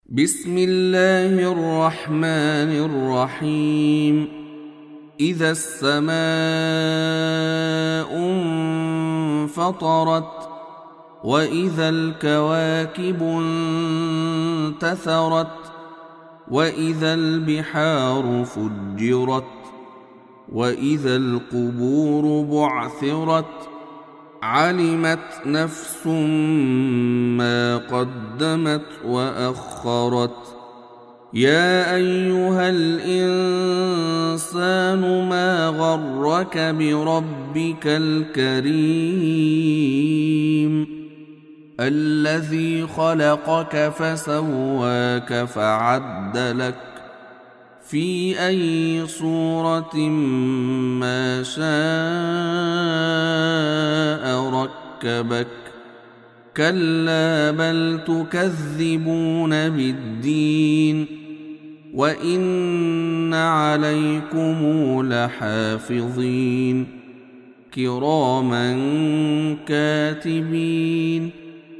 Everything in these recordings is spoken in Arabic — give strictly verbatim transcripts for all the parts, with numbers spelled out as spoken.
بسم الله الرحمن الرحيم. إذا السماء انفطرت وإذا الكواكب انتثرت وإذا البحار فجرت وإذا القبور بعثرت علمت نفس ما قدمت وأخرت. يا أيها الإنسان ما غرك بربك الكريم الذي خلقك فسواك فعدلك في أي صورة ما شاء ركبك. كلا بل تكذبون بالدين وإن عليكم لحافظين كراما كاتبين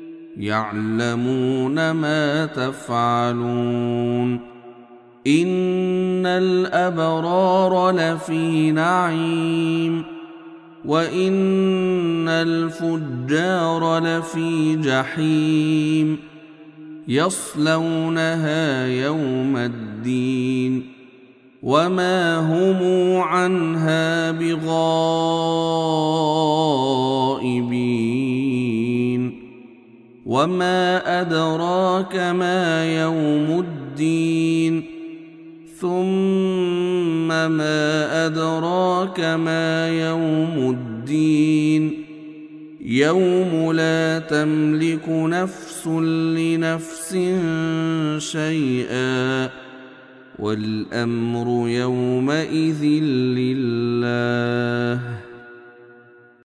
يعلمون ما تفعلون. إن الأبرار لفي نعيم وإن الفجار لفي جحيم يصلونها يوم الدين وما هم عنها بغائبين. وما أدراك ما يوم الدين ثم ما أدراك ما يوم الدين يوم لا تملك نفس لنفس شيئا والأمر يومئذ لله.